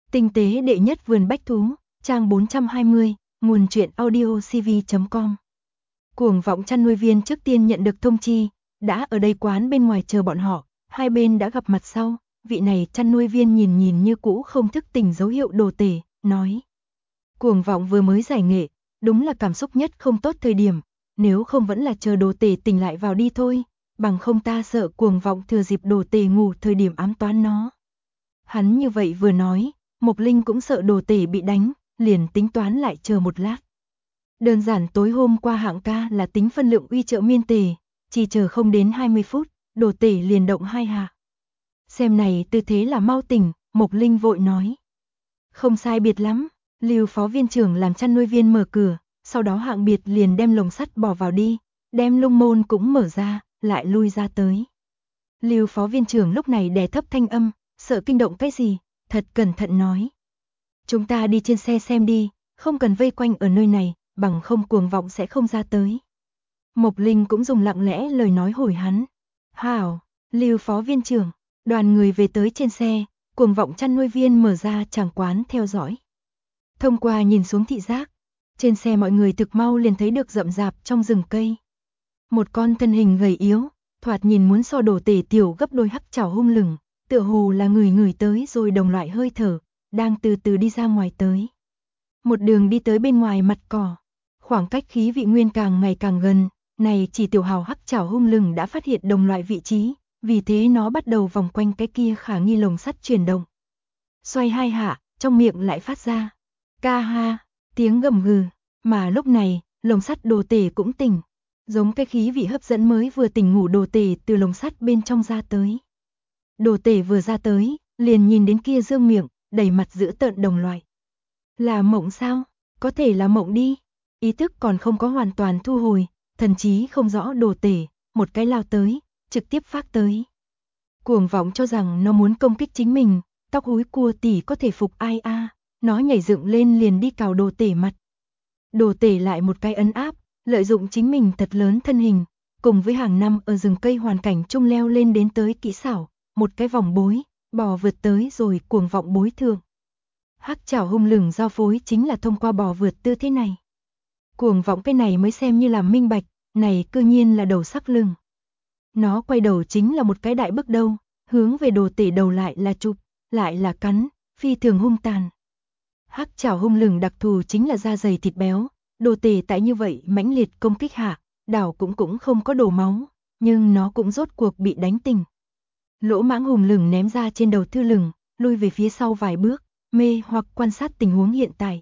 Tinh tế đệ nhất vườn bách thú, trang 420, nguồn truyện audiocv.com. Cuồng vọng chăn nuôi viên trước tiên nhận được thông chi, đã ở đây quán bên ngoài chờ bọn họ, hai bên đã gặp mặt sau, vị này chăn nuôi viên nhìn như cũ không thức tỉnh dấu hiệu đồ tể, nói. Cuồng vọng vừa mới giải nghệ, đúng là cảm xúc nhất không tốt thời điểm, nếu không vẫn là chờ đồ tể tỉnh lại vào đi thôi, bằng không ta sợ cuồng vọng thừa dịp đồ tể ngủ thời điểm ám toán nó. Hắn như vậy vừa nói, Mộc Linh cũng sợ đồ tể bị đánh, liền tính toán lại chờ một lát. Đơn giản tối hôm qua hạng ca là tính phân lượng uy trợ miên tề, chỉ chờ không đến 20 phút, đồ tể liền động hai hạ. Xem này tư thế là mau tỉnh, Mộc Linh vội nói. Không sai biệt lắm, Lưu phó viên trưởng làm chăn nuôi viên mở cửa, sau đó hạng biệt liền đem lồng sắt bỏ vào đi, đem lung môn cũng mở ra, lại lui ra tới. Lưu phó viên trưởng lúc này đè thấp thanh âm, sợ kinh động cái gì, thật cẩn thận nói. Chúng ta đi trên xe xem đi, không cần vây quanh ở nơi này, bằng không cuồng vọng sẽ không ra tới. Mộc Linh cũng dùng lặng lẽ lời nói hồi hắn. Hảo, Lưu phó viên trưởng, đoàn người về tới trên xe, cuồng vọng chăn nuôi viên mở ra tràng quán theo dõi. Thông qua nhìn xuống thị giác, trên xe mọi người thực mau liền thấy được rậm rạp trong rừng cây. Một con thân hình gầy yếu, thoạt nhìn muốn so đồ tể tiểu gấp đôi hắc chảo hung lừng, tựa hồ là người tới rồi đồng loại hơi thở, đang từ từ đi ra ngoài tới. Một đường đi tới bên ngoài mặt cỏ, khoảng cách khí vị nguyên càng ngày càng gần, này chỉ tiểu hào hắc chảo hung lừng đã phát hiện đồng loại vị trí, vì thế nó bắt đầu vòng quanh cái kia khả nghi lồng sắt chuyển động. Xoay hai hạ, trong miệng lại phát ra ca ha, tiếng gầm gừ, mà lúc này, lồng sắt đồ tể cũng tỉnh, giống cái khí vị hấp dẫn mới vừa tỉnh ngủ đồ tể từ lồng sắt bên trong ra tới. Đồ tể vừa ra tới, liền nhìn đến kia dương miệng, đầy mặt dữ tợn đồng loại. Là mộng sao? Có thể là mộng đi. Ý thức còn không có hoàn toàn thu hồi, thần trí không rõ đồ tể, một cái lao tới, trực tiếp phát tới. Cuồng vọng cho rằng nó muốn công kích chính mình, tóc húi cua tỉ có thể phục ai a, nó nhảy dựng lên liền đi cào đồ tể mặt. Đồ tể lại một cái ấn áp, lợi dụng chính mình thật lớn thân hình, cùng với hàng năm ở rừng cây hoàn cảnh chung leo lên đến tới kỹ xảo, một cái vòng bối, bò vượt tới rồi cuồng vọng bối thượng. Hắc chảo hung lừng giao phối chính là thông qua bò vượt tư thế này. Cuồng vọng cái này mới xem như là minh bạch, này cư nhiên là đầu sắc lưng. Nó quay đầu chính là một cái đại bước đầu, hướng về đồ tể đầu lại là chụp, lại là cắn, phi thường hung tàn. Hắc chảo hung lừng đặc thù chính là da dày thịt béo, đồ tể tại như vậy mãnh liệt công kích hạ, đảo cũng không có đổ máu, nhưng nó cũng rốt cuộc bị đánh tỉnh. Lỗ mãng hùng lừng ném ra trên đầu thư lừng, lui về phía sau vài bước, mê hoặc quan sát tình huống hiện tại.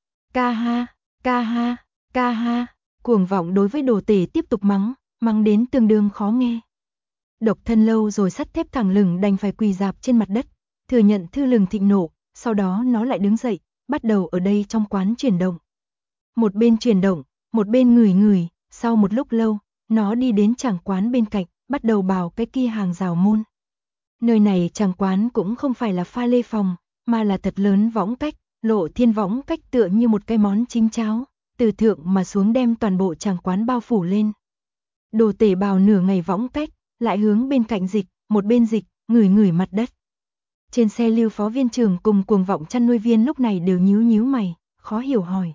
Ca ha, ca ha, ca ha, cuồng vọng đối với đồ tể tiếp tục mắng đến tương đương khó nghe. Độc thân lâu rồi sắt thép thẳng lừng đành phải quỳ dạp trên mặt đất, thừa nhận thư lừng thịnh nộ, sau đó nó lại đứng dậy, bắt đầu ở đây trong quán chuyển động. Một bên chuyển động, một bên ngửi, sau một lúc lâu, nó đi đến tràng quán bên cạnh, bắt đầu bào cái kia hàng rào môn. Nơi này tràng quán cũng không phải là pha lê phòng, mà là thật lớn võng cách, lộ thiên võng cách tựa như một cái món chính cháo, từ thượng mà xuống đem toàn bộ tràng quán bao phủ lên. Đồ tể bào nửa ngày võng cách, lại hướng bên cạnh dịch, một bên dịch, ngửi mặt đất. Trên xe Lưu phó viên trưởng cùng cuồng vọng chăn nuôi viên lúc này đều nhíu mày, khó hiểu hỏi.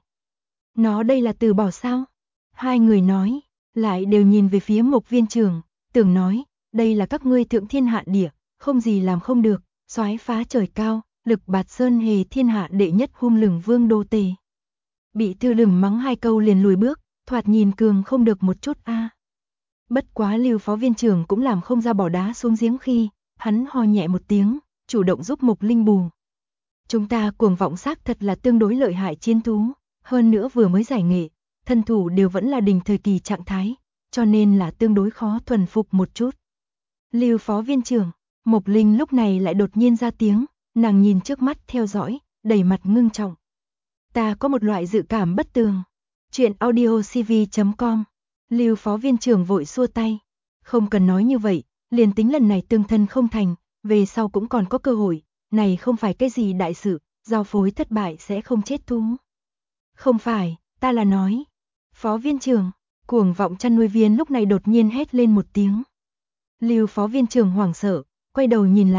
Nó đây là từ bỏ sao? Hai người nói, lại đều nhìn về phía Mộc viên trưởng, tưởng nói, đây là các ngươi thượng thiên hạ địa, không gì làm không được, soái phá trời cao, lực bạt sơn hề thiên hạ đệ nhất hung lừng vương đô tề. Bị thư lừng mắng hai câu liền lùi bước, thoạt nhìn cường không được một chút a. Bất quá Lưu phó viên trưởng cũng làm không ra bỏ đá xuống giếng khi, hắn ho nhẹ một tiếng, chủ động giúp Mộc Linh bù. Chúng ta cuồng vọng xác thật là tương đối lợi hại chiến thú, hơn nữa vừa mới giải nghệ, thân thủ đều vẫn là đỉnh thời kỳ trạng thái, cho nên là tương đối khó thuần phục một chút. Lưu phó viên trưởng, Mộc Linh lúc này lại đột nhiên ra tiếng, nàng nhìn trước mắt theo dõi, đầy mặt ngưng trọng. Ta có một loại dự cảm bất tường. Chuyện audiocv.com. Lưu phó viên trưởng vội xua tay. Không cần nói như vậy, liền tính lần này tương thân không thành, về sau cũng còn có cơ hội, này không phải cái gì đại sự, giao phối thất bại sẽ không chết thú. Không phải, ta là nói. Phó viên trưởng, cuồng vọng chăn nuôi viên lúc này đột nhiên hét lên một tiếng. Lưu phó viên trưởng hoảng sợ, quay đầu nhìn lại,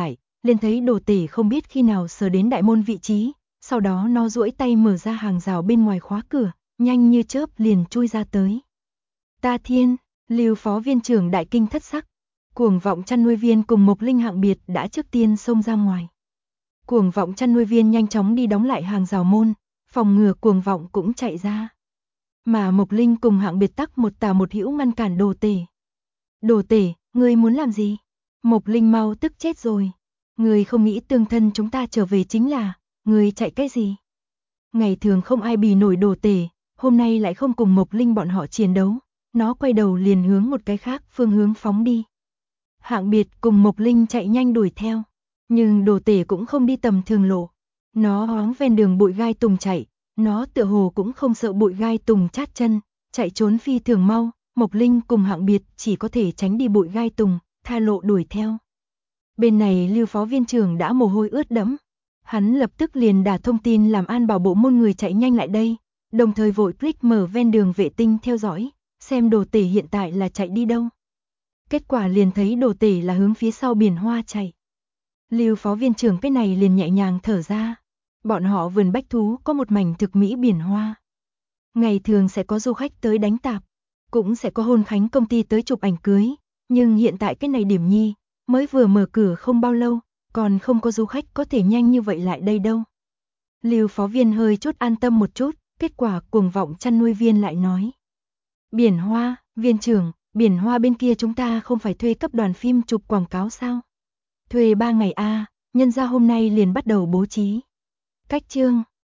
liền thấy Đồ Tể không biết khi nào sờ đến đại môn vị trí, sau đó nó duỗi tay mở ra hàng rào bên ngoài khóa cửa, nhanh như chớp liền chui ra tới. Ta thiên, Lưu phó viên trưởng đại kinh thất sắc. Cuồng vọng chăn nuôi viên cùng Mộc Linh hạng biệt đã trước tiên xông ra ngoài. Cuồng vọng chăn nuôi viên nhanh chóng đi đóng lại hàng rào môn, phòng ngừa cuồng vọng cũng chạy ra. Mà Mộc Linh cùng hạng biệt tắc một tà một hữu ngăn cản Đồ Tể. Đồ Tể, ngươi muốn làm gì? Mộc Linh mau tức chết rồi. Ngươi không nghĩ tương thân chúng ta trở về chính là, ngươi chạy cái gì? Ngày thường không ai bì nổi Đồ Tể, hôm nay lại không cùng Mộc Linh bọn họ chiến đấu, nó quay đầu liền hướng một cái khác phương hướng phóng đi. Hạng biệt cùng Mộc Linh chạy nhanh đuổi theo, nhưng Đồ Tể cũng không đi tầm thường lộ. Nó hoáng ven đường bụi gai tùng chạy, nó tựa hồ cũng không sợ bụi gai tùng chát chân, chạy trốn phi thường mau. Mộc Linh cùng hạng biệt chỉ có thể tránh đi bụi gai tùng, tha lộ đuổi theo. Bên này Lưu phó viên trưởng đã mồ hôi ướt đẫm. Hắn lập tức liền đả thông tin làm An Bảo bộ môn người chạy nhanh lại đây, đồng thời vội click mở ven đường vệ tinh theo dõi, xem Đồ Tể hiện tại là chạy đi đâu. Kết quả liền thấy Đồ Tể là hướng phía sau biển hoa chạy. Lưu phó viên trưởng cái này liền nhẹ nhàng thở ra. Bọn họ vườn bách thú có một mảnh thực mỹ biển hoa. Ngày thường sẽ có du khách tới đánh tạp, cũng sẽ có hôn khánh công ty tới chụp ảnh cưới, nhưng hiện tại cái này điểm nhi, mới vừa mở cửa không bao lâu, còn không có du khách có thể nhanh như vậy lại đây đâu. Lưu phó viên hơi chút an tâm một chút, kết quả cuồng vọng chăn nuôi viên lại nói. Biển hoa, viên trưởng, biển hoa bên kia chúng ta không phải thuê cấp đoàn phim chụp quảng cáo sao? Thuê 3 ngày a, nhân ra hôm nay liền bắt đầu bố trí. Cách chương